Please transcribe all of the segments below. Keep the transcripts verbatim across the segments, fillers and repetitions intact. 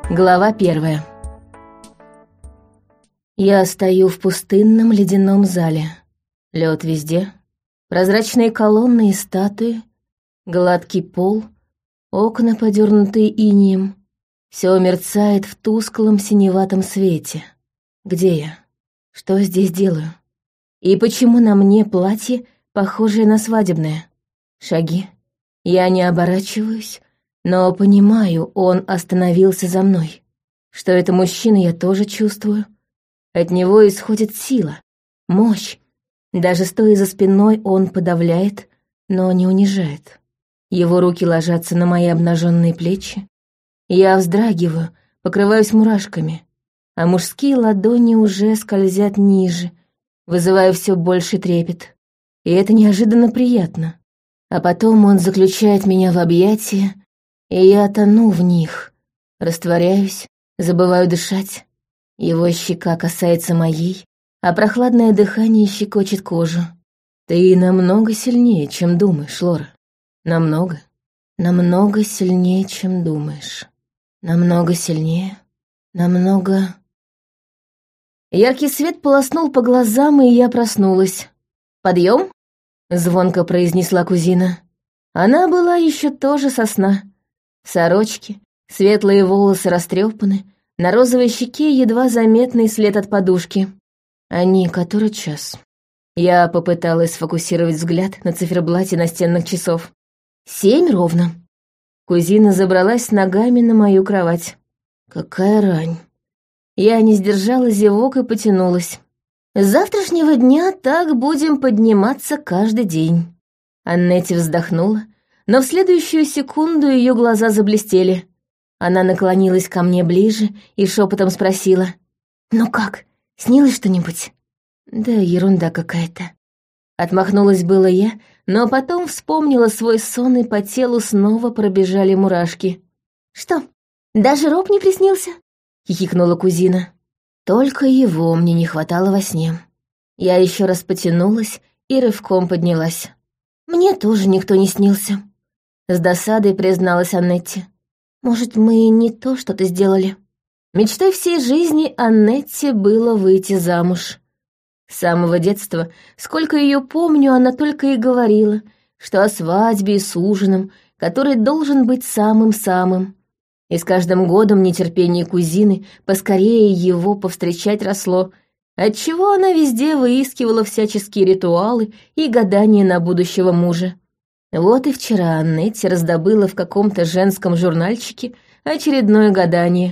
Глава первая. Я стою в пустынном ледяном зале. Лед везде. Прозрачные колонны и статуи. Гладкий пол. Окна, подернутые инеем. Все мерцает в тусклом синеватом свете. Где я? Что здесь делаю? И почему на мне платье, похожее на свадебное? Шаги. Я не оборачиваюсь, но понимаю, он остановился за мной. Что это мужчина, я тоже чувствую. От него исходит сила, мощь. Даже стоя за спиной, он подавляет, но не унижает. Его руки ложатся на мои обнаженные плечи. Я вздрагиваю, покрываюсь мурашками, а мужские ладони уже скользят ниже, вызывая все больше трепет. И это неожиданно приятно. А потом он заключает меня в объятия, и я тону в них, растворяюсь, забываю дышать. Его щека касается моей, а прохладное дыхание щекочет кожу. Ты намного сильнее, чем думаешь, Лора. Намного. Намного сильнее, чем думаешь. Намного сильнее. Намного... Яркий свет полоснул по глазам, и я проснулась. «Подъем?» — звонко произнесла кузина. Она была еще тоже со сна. В сорочке, светлые волосы растрепаны, на розовой щеке едва заметный след от подушки. Они который час? Я попыталась сфокусировать взгляд на циферблате настенных часов. Семь ровно. Кузина забралась ногами на мою кровать. Какая рань. Я не сдержала зевок и потянулась. С завтрашнего дня так будем подниматься каждый день. Аннетти вздохнула, но в следующую секунду ее глаза заблестели. Она наклонилась ко мне ближе и шепотом спросила. «Ну как, снилось что-нибудь?» «Да ерунда какая-то». Отмахнулась было я, но потом вспомнила свой сон, и по телу снова пробежали мурашки. «Что, даже Роб не приснился?» — хихикнула кузина. Только его мне не хватало во сне. Я еще раз потянулась и рывком поднялась. «Мне тоже никто не снился», — с досадой призналась Аннетти. «Может, мы не то что-то сделали?» Мечтой всей жизни Аннетти было выйти замуж. С самого детства, сколько ее помню, она только и говорила, что о свадьбе и с ужином, который должен быть самым-самым. И с каждым годом нетерпение кузины поскорее его повстречать росло, отчего она везде выискивала всяческие ритуалы и гадания на будущего мужа. Вот и вчера Аннетти раздобыла в каком-то женском журнальчике очередное гадание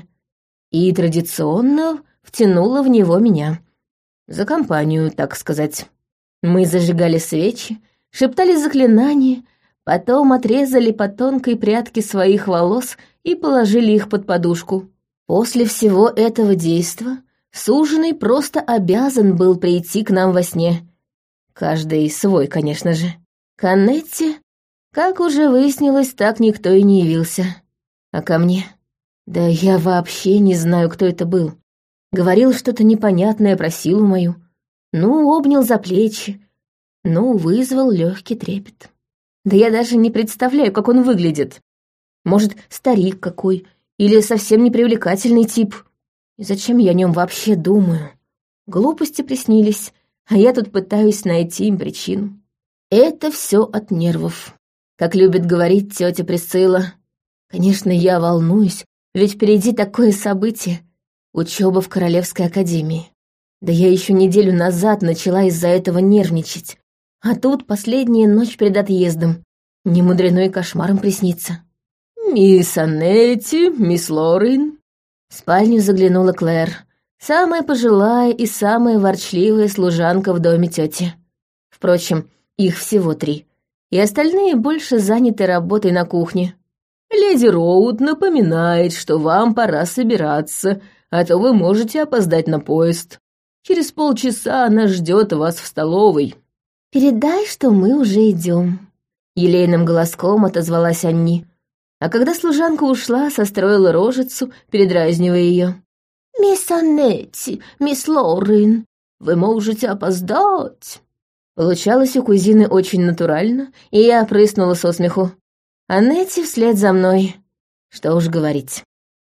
и традиционно втянула в него меня. За компанию, так сказать. Мы зажигали свечи, шептали заклинания, потом отрезали по тонкой прядке своих волос и положили их под подушку. После всего этого действа суженый просто обязан был прийти к нам во сне. Каждый свой, конечно же. К Аннетте, как уже выяснилось, так никто и не явился. А ко мне? Да я вообще не знаю, кто это был. Говорил что-то непонятное про силу мою. Ну, обнял за плечи. Ну, вызвал легкий трепет. Да я даже не представляю, как он выглядит. Может, старик какой, или совсем непривлекательный тип. И зачем я о нем вообще думаю? Глупости приснились, а я тут пытаюсь найти им причину. Это все от нервов. Как любит говорить тетя Присцилла. Конечно, я волнуюсь, ведь впереди такое событие. Учеба в Королевской академии. Да я еще неделю назад начала из-за этого нервничать. А тут последняя ночь перед отъездом. Не мудрено и кошмаром приснится. «Мисс Аннетти, мисс Лорен». В спальню заглянула Клэр, самая пожилая и самая ворчливая служанка в доме тети. Впрочем, их всего три, и остальные больше заняты работой на кухне. «Леди Роуд напоминает, что вам пора собираться, а то вы можете опоздать на поезд. Через полчаса она ждет вас в столовой». «Передай, что мы уже идем», — елейным голоском отозвалась Анни. А когда служанка ушла, состроила рожицу, передразнивая ее. «Мисс Аннетти, мисс Лорен, вы можете опоздать». Получалось у кузины очень натурально, и я прыснула со смеху. Аннетти вслед за мной. Что уж говорить.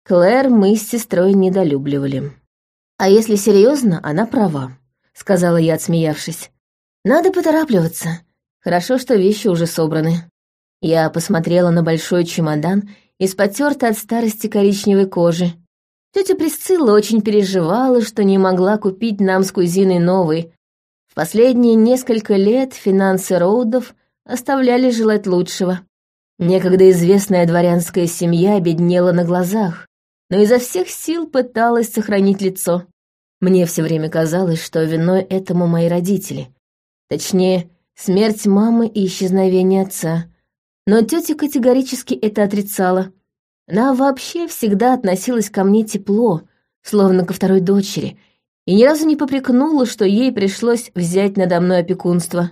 Клэр мы с сестрой недолюбливали. А если серьезно, она права, сказала я, отсмеявшись. Надо поторапливаться. Хорошо, что вещи уже собраны. Я посмотрела на большой чемодан из потертой от старости коричневой кожи. Тетя Присцилла очень переживала, что не могла купить нам с кузиной новый. В последние несколько лет финансы Роудов оставляли желать лучшего. Некогда известная дворянская семья обеднела на глазах, но изо всех сил пыталась сохранить лицо. Мне все время казалось, что виной этому мои родители. Точнее, смерть мамы и исчезновение отца. Но тетя категорически это отрицала. Она вообще всегда относилась ко мне тепло, словно ко второй дочери, и ни разу не попрекнула, что ей пришлось взять надо мной опекунство.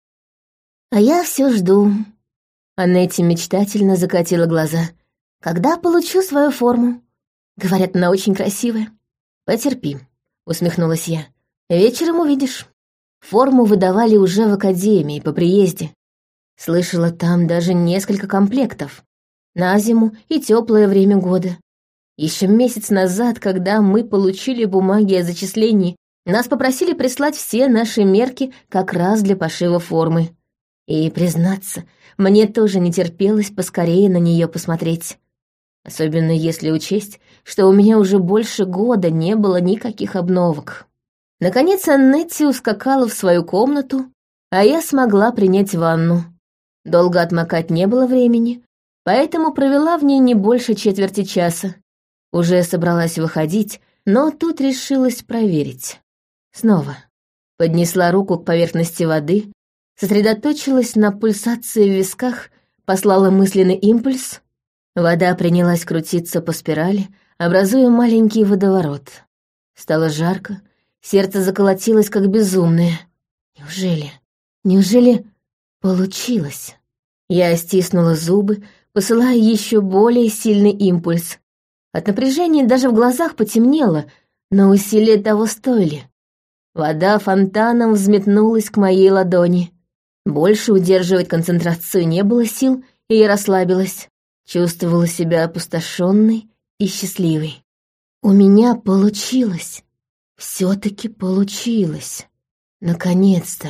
«А я все жду». Аннетти мечтательно закатила глаза. «Когда получу свою форму? Говорят, она очень красивая». «Потерпи», — усмехнулась я. «Вечером увидишь». Форму выдавали уже в академии по приезде. Слышала, там даже несколько комплектов. На зиму и теплое время года. Еще месяц назад, когда мы получили бумаги о зачислении, нас попросили прислать все наши мерки как раз для пошива формы. И, признаться, мне тоже не терпелось поскорее на нее посмотреть. Особенно если учесть, что у меня уже больше года не было никаких обновок. Наконец Аннетти ускакала в свою комнату, а я смогла принять ванну. Долго отмокать не было времени, поэтому провела в ней не больше четверти часа. Уже собралась выходить, но тут решилась проверить. Снова. Поднесла руку к поверхности воды, сосредоточилась на пульсации в висках, послала мысленный импульс. Вода принялась крутиться по спирали, образуя маленький водоворот. Стало жарко, сердце заколотилось как безумное. Неужели, неужели получилось? Я стиснула зубы, посылая еще более сильный импульс. От напряжения даже в глазах потемнело, но усилия того стоили. Вода фонтаном взметнулась к моей ладони. Больше удерживать концентрацию не было сил, и я расслабилась. Чувствовала себя опустошенной и счастливой. У меня получилось. Все-таки получилось. Наконец-то.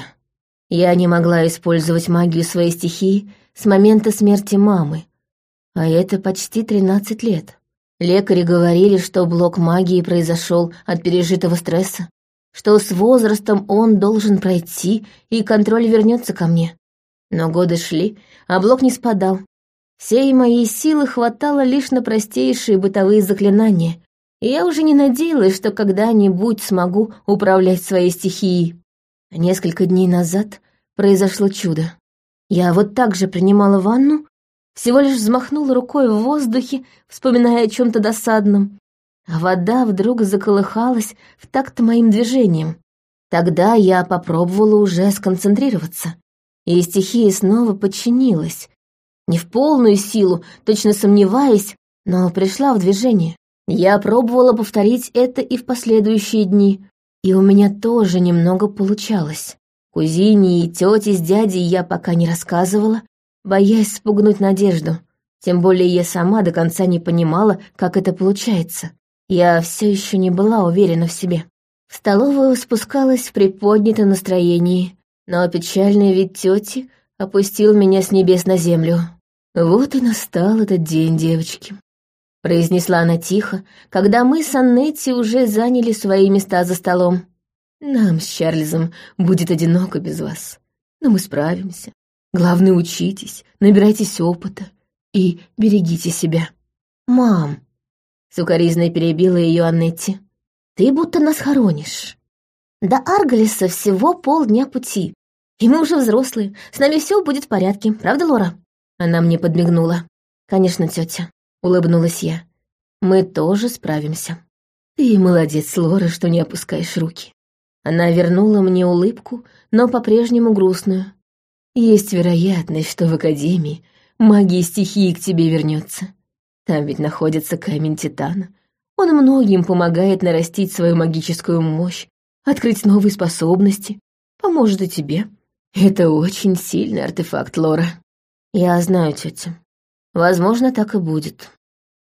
Я не могла использовать магию своей стихии с момента смерти мамы. А это почти тринадцать лет. Лекари говорили, что блок магии произошел от пережитого стресса, что с возрастом он должен пройти, и контроль вернется ко мне. Но годы шли, а блок не спадал. Всей моей силы хватало лишь на простейшие бытовые заклинания, и я уже не надеялась, что когда-нибудь смогу управлять своей стихией. Несколько дней назад произошло чудо. Я вот так же принимала ванну, всего лишь взмахнула рукой в воздухе, вспоминая о чем-то досадном, а вода вдруг заколыхалась в такт моим движением. Тогда я попробовала уже сконцентрироваться, и стихия снова подчинилась. Не в полную силу, точно сомневаясь, но пришла в движение. Я пробовала повторить это и в последующие дни, и у меня тоже немного получалось. Кузине и тете с дядей я пока не рассказывала, боясь спугнуть Надежду. Тем более я сама до конца не понимала, как это получается. Я все еще не была уверена в себе. В столовую спускалась в приподнятом настроении, но печальный вид тети опустил меня с небес на землю. «Вот и настал этот день, девочки», — произнесла она тихо, когда мы с Аннетти уже заняли свои места за столом. «Нам с Чарльзом будет одиноко без вас, но мы справимся. Главное, учитесь, набирайтесь опыта и берегите себя». «Мам», — сукоризной перебила ее Аннетти, — «ты будто нас хоронишь. До Аргалиса всего полдня пути, и мы уже взрослые, с нами все будет в порядке, правда, Лора?» Она мне подмигнула. «Конечно, тетя», — улыбнулась я. «Мы тоже справимся». «Ты молодец, Лора, что не опускаешь руки». Она вернула мне улыбку, но по-прежнему грустную. «Есть вероятность, что в Академии магия стихии к тебе вернется. Там ведь находится камень Титана. Он многим помогает нарастить свою магическую мощь, открыть новые способности, поможет и тебе. Это очень сильный артефакт, Лора». «Я знаю, тетя. Возможно, так и будет».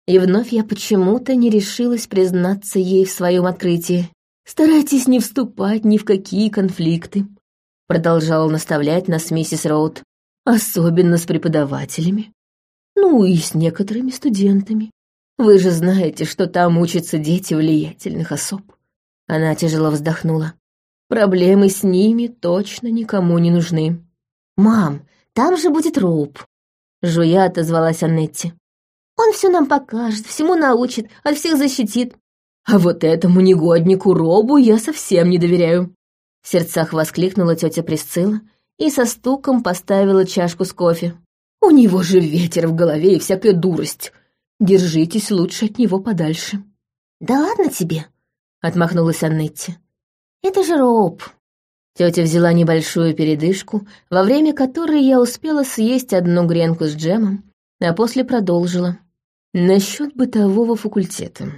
И вновь я почему-то не решилась признаться ей в своем открытии. «Старайтесь не вступать ни в какие конфликты», — продолжала наставлять нас миссис Роуд, «особенно с преподавателями. Ну и с некоторыми студентами. Вы же знаете, что там учатся дети влиятельных особ». Она тяжело вздохнула. «Проблемы с ними точно никому не нужны». «Мам, там же будет Роуп», — жуя отозвалась Аннетти. «Он все нам покажет, всему научит, от всех защитит». «А вот этому негоднику Робу я совсем не доверяю», — в сердцах воскликнула тетя Присцилла и со стуком поставила чашку с кофе. «У него же ветер в голове и всякая дурость. Держитесь лучше от него подальше». «Да ладно тебе», — отмахнулась Аннетти. «Это же Роб». Тетя взяла небольшую передышку, во время которой я успела съесть одну гренку с джемом, а после продолжила. «Насчет бытового факультета.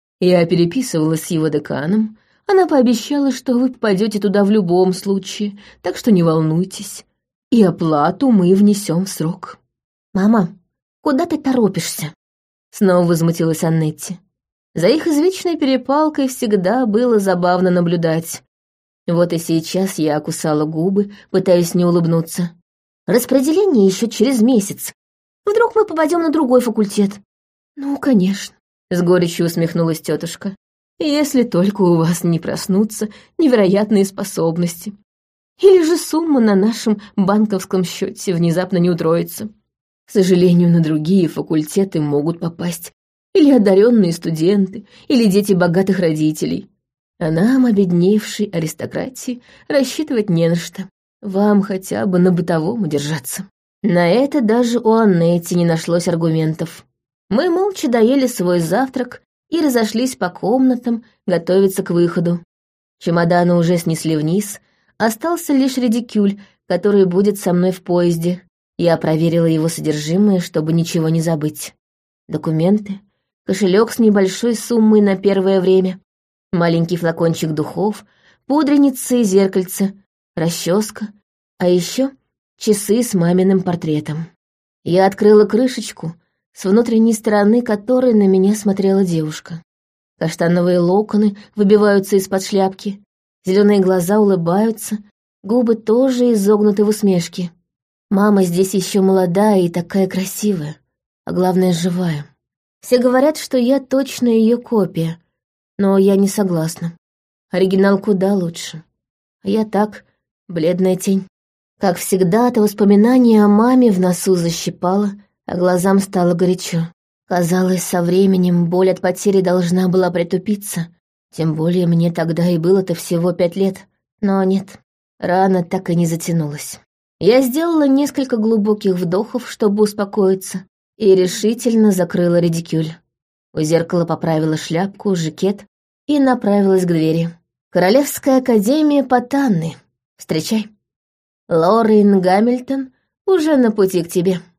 Я переписывалась с его деканом. Она пообещала, что вы попадете туда в любом случае, так что не волнуйтесь. И оплату мы внесем в срок». «Мама, куда ты торопишься?» Снова возмутилась Аннетти. За их извечной перепалкой всегда было забавно наблюдать. Вот и сейчас я кусала губы, пытаясь не улыбнуться. «Распределение еще через месяц. Вдруг мы попадем на другой факультет?» «Ну, конечно», — с горечью усмехнулась тетушка. «Если только у вас не проснутся невероятные способности. Или же сумма на нашем банковском счете внезапно не утроится. К сожалению, на другие факультеты могут попасть или одаренные студенты, или дети богатых родителей. А нам, обедневшей аристократии, рассчитывать не на что. Вам хотя бы на бытовом удержаться». На это даже у Аннетти не нашлось аргументов. Мы молча доели свой завтрак и разошлись по комнатам готовиться к выходу. Чемоданы уже снесли вниз, остался лишь редикюль, который будет со мной в поезде. Я проверила его содержимое, чтобы ничего не забыть. Документы, кошелек с небольшой суммой на первое время, маленький флакончик духов, пудреница и зеркальце, расческа, а еще часы с маминым портретом. Я открыла крышечку, с внутренней стороны которой на меня смотрела девушка. Каштановые локоны выбиваются из-под шляпки, зеленые глаза улыбаются, губы тоже изогнуты в усмешке. Мама здесь еще молодая и такая красивая, а главное, живая. Все говорят, что я точно ее копия, но я не согласна. Оригинал куда лучше. А я так, бледная тень. Как всегда, это воспоминание о маме в носу защипало, а глазам стало горячо. Казалось, со временем боль от потери должна была притупиться. Тем более мне тогда и было-то всего пять лет. Но нет, рана так и не затянулась. Я сделала несколько глубоких вдохов, чтобы успокоиться, и решительно закрыла редикюль. У зеркала поправила шляпку, жакет и направилась к двери. «Королевская академия Потанны. Встречай. Лорен Гамильтон уже на пути к тебе».